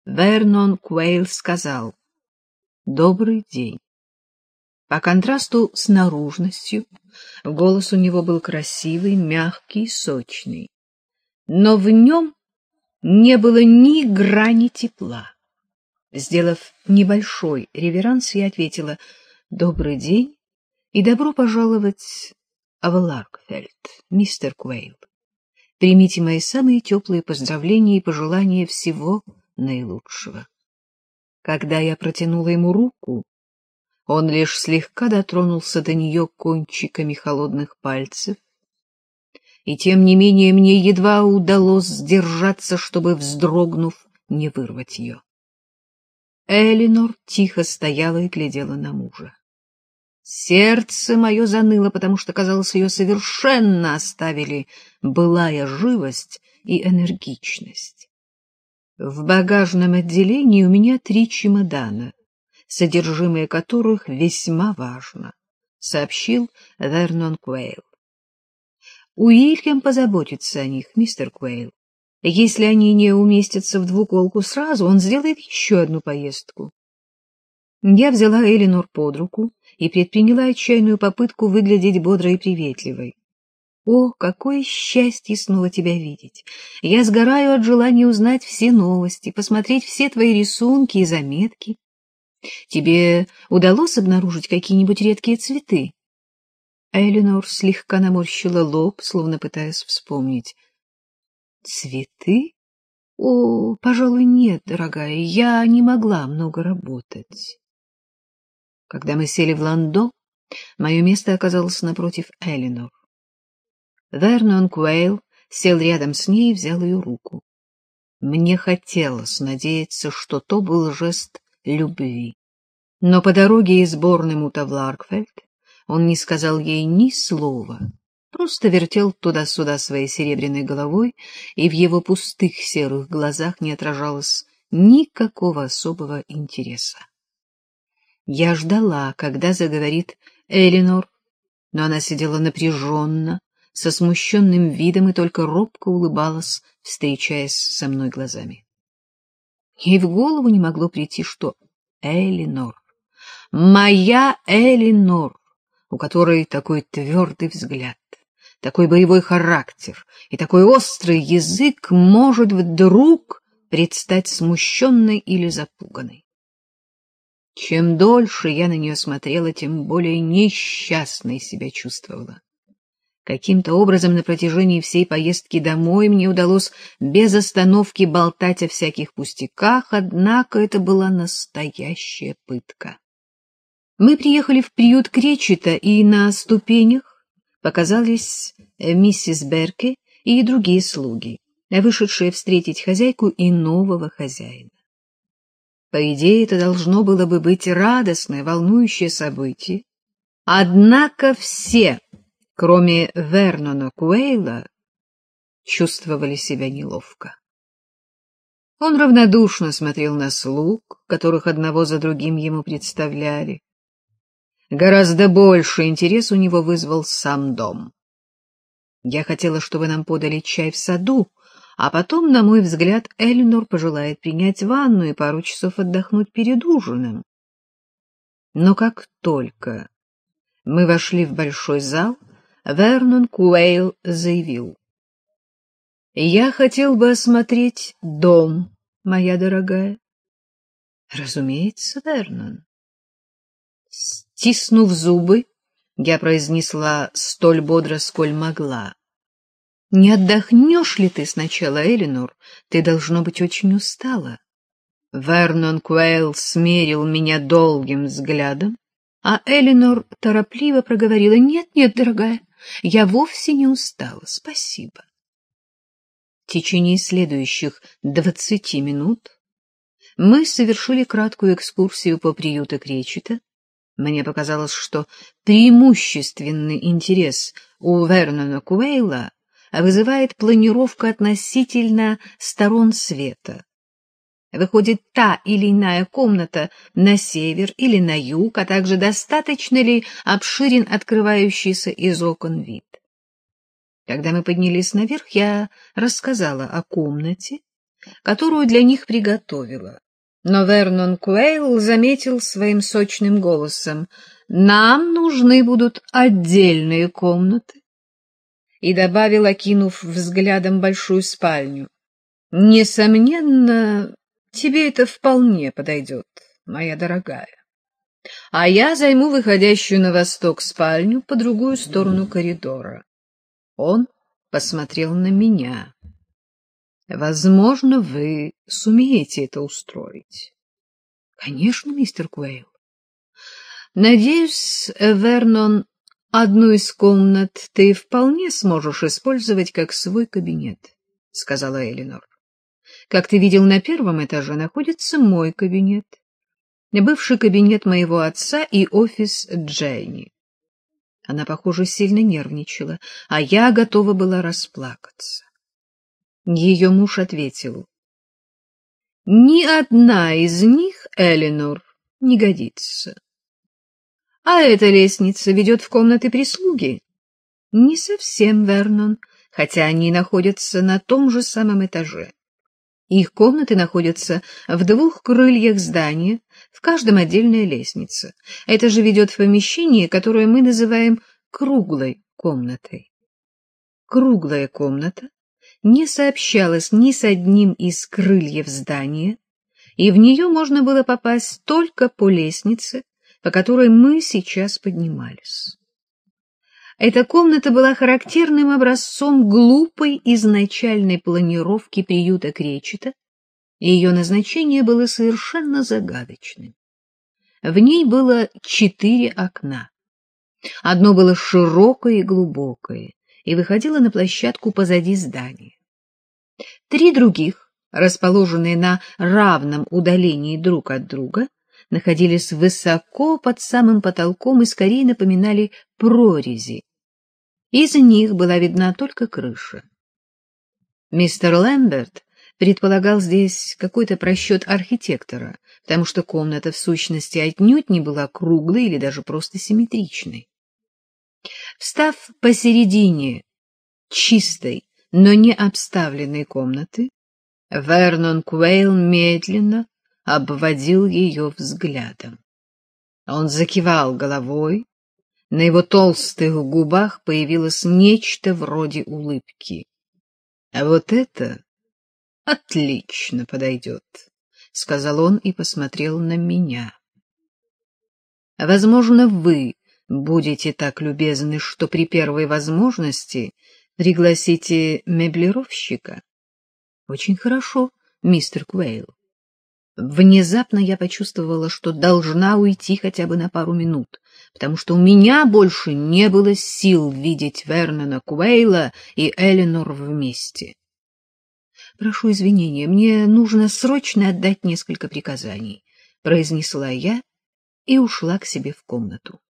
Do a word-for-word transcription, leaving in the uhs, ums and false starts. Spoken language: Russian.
Вернон Куэйл сказал «Добрый день». По контрасту с наружностью голос у него был красивый, мягкий, сочный, но в нем не было ни грани тепла. Сделав небольшой реверанс, я ответила «Добрый день и добро пожаловать в Ларкфельд, мистер Куэйл. Примите мои самые теплые поздравления и пожелания всего наилучшего». Когда я протянула ему руку, он лишь слегка дотронулся до нее кончиками холодных пальцев, и тем не менее мне едва удалось сдержаться, чтобы, вздрогнув, не вырвать ее. Элинор тихо стояла и глядела на мужа. Сердце мое заныло, потому что, казалось, ее совершенно оставили былая живость и энергичность. В багажном отделении у меня три чемодана, содержимое которых весьма важно, — сообщил Вернон Куэйл. Уильям позаботится о них, мистер Куэйл. Если они не уместятся в двуколку сразу, он сделает еще одну поездку. Я взяла Элинор под руку и предприняла отчаянную попытку выглядеть бодрой и приветливой. О, какое счастье снова тебя видеть! Я сгораю от желания узнать все новости, посмотреть все твои рисунки и заметки. Тебе удалось обнаружить какие-нибудь редкие цветы? Элинор слегка наморщила лоб, словно пытаясь вспомнить. Цветы? О, пожалуй, нет, дорогая, я не могла много работать. Когда мы сели в ландо, мое место оказалось напротив Элинор. Вернон Куэйл сел рядом с ней и взял ее руку. Мне хотелось надеяться, что то был жест любви. Но по дороге из Борнемута в Ларкфельд он не сказал ей ни слова, просто вертел туда-сюда своей серебряной головой, и в его пустых серых глазах не отражалось никакого особого интереса. Я ждала, когда заговорит Элинор, но она сидела напряженно, со смущенным видом и только робко улыбалась, встречаясь со мной глазами. Ей в голову не могло прийти, что Элинор, моя Элинор, у которой такой твердый взгляд, такой боевой характер и такой острый язык, может вдруг предстать смущенной или запуганной. Чем дольше я на нее смотрела, тем более несчастной себя чувствовала. Каким-то образом на протяжении всей поездки домой мне удалось без остановки болтать о всяких пустяках, однако это была настоящая пытка. Мы приехали в приют Кречета, и на ступенях показались миссис Берке и другие слуги, вышедшие встретить хозяйку и нового хозяина. По идее, это должно было бы быть радостное, волнующее событие, однако все, кроме Вернона Куэйла, чувствовали себя неловко. Он равнодушно смотрел на слуг, которых одного за другим ему представляли. Гораздо больше интерес у него вызвал сам дом. Я хотела, чтобы нам подали чай в саду, а потом, на мой взгляд, Элинор пожелает принять ванну и пару часов отдохнуть перед ужином. Но как только мы вошли в большой зал, Вернон Куэйл заявил: «Я хотел бы осмотреть дом, моя дорогая». «Разумеется, Вернон». Стиснув зубы, я произнесла столь бодро, сколь могла: «Не отдохнешь ли ты сначала, Элинор? Ты, должно быть, очень устала». Вернон Куэйл смерил меня долгим взглядом, а Элинор торопливо проговорила: «Нет, нет, дорогая, я вовсе не устала, спасибо». В течение следующих двадцати минут мы совершили краткую экскурсию по приюту Кречета. Мне показалось, что преимущественный интерес у Вернона Куэйла вызывает планировка относительно сторон света. Выходит, та или иная комната на север или на юг, а также достаточно ли обширен открывающийся из окон вид. Когда мы поднялись наверх, я рассказала о комнате, которую для них приготовила. Но Вернон Куэйл заметил своим сочным голосом: «Нам нужны будут отдельные комнаты», и добавил, окинув взглядом большую спальню: «Несомненно, тебе это вполне подойдет, моя дорогая. А я займу выходящую на восток спальню по другую сторону коридора». Он посмотрел на меня. «Возможно, вы сумеете это устроить». «Конечно, мистер Куэйл». «Надеюсь, Вернон, одну из комнат ты вполне сможешь использовать как свой кабинет», — сказала Элинор. «Как ты видел, на первом этаже находится мой кабинет, бывший кабинет моего отца и офис Дженни». Она, похоже, сильно нервничала, а я готова была расплакаться. Ее муж ответил: «Ни одна из них, Элинор, не годится». «А эта лестница ведет в комнаты прислуги?» «Не совсем, Вернон, хотя они находятся на том же самом этаже. Их комнаты находятся в двух крыльях здания, в каждом отдельная лестница. Это же ведет в помещение, которое мы называем круглой комнатой». Круглая комната не сообщалась ни с одним из крыльев здания, и в нее можно было попасть только по лестнице, по которой мы сейчас поднимались. Эта комната была характерным образцом глупой изначальной планировки приюта Кречета, и ее назначение было совершенно загадочным. В ней было четыре окна. Одно было широкое и глубокое и выходило на площадку позади здания. Три других, расположенные на равном удалении друг от друга, находились высоко под самым потолком и скорее напоминали прорези. Из них была видна только крыша. Мистер Лэмберт предполагал здесь какой-то просчет архитектора, потому что комната в сущности отнюдь не была круглой или даже просто симметричной. Встав посередине чистой, но не обставленной комнаты, Вернон Куэйл медленно обводил ее взглядом. Он закивал головой, на его толстых губах появилось нечто вроде улыбки. — А вот это отлично подойдет, — сказал он и посмотрел на меня. — Возможно, вы будете так любезны, что при первой возможности пригласите меблировщика. — Очень хорошо, мистер Куэйл. Внезапно я почувствовала, что должна уйти хотя бы на пару минут, потому что у меня больше не было сил видеть Вернона Куэйла и Элинор вместе. — Прошу извинения, мне нужно срочно отдать несколько приказаний, — произнесла я и ушла к себе в комнату.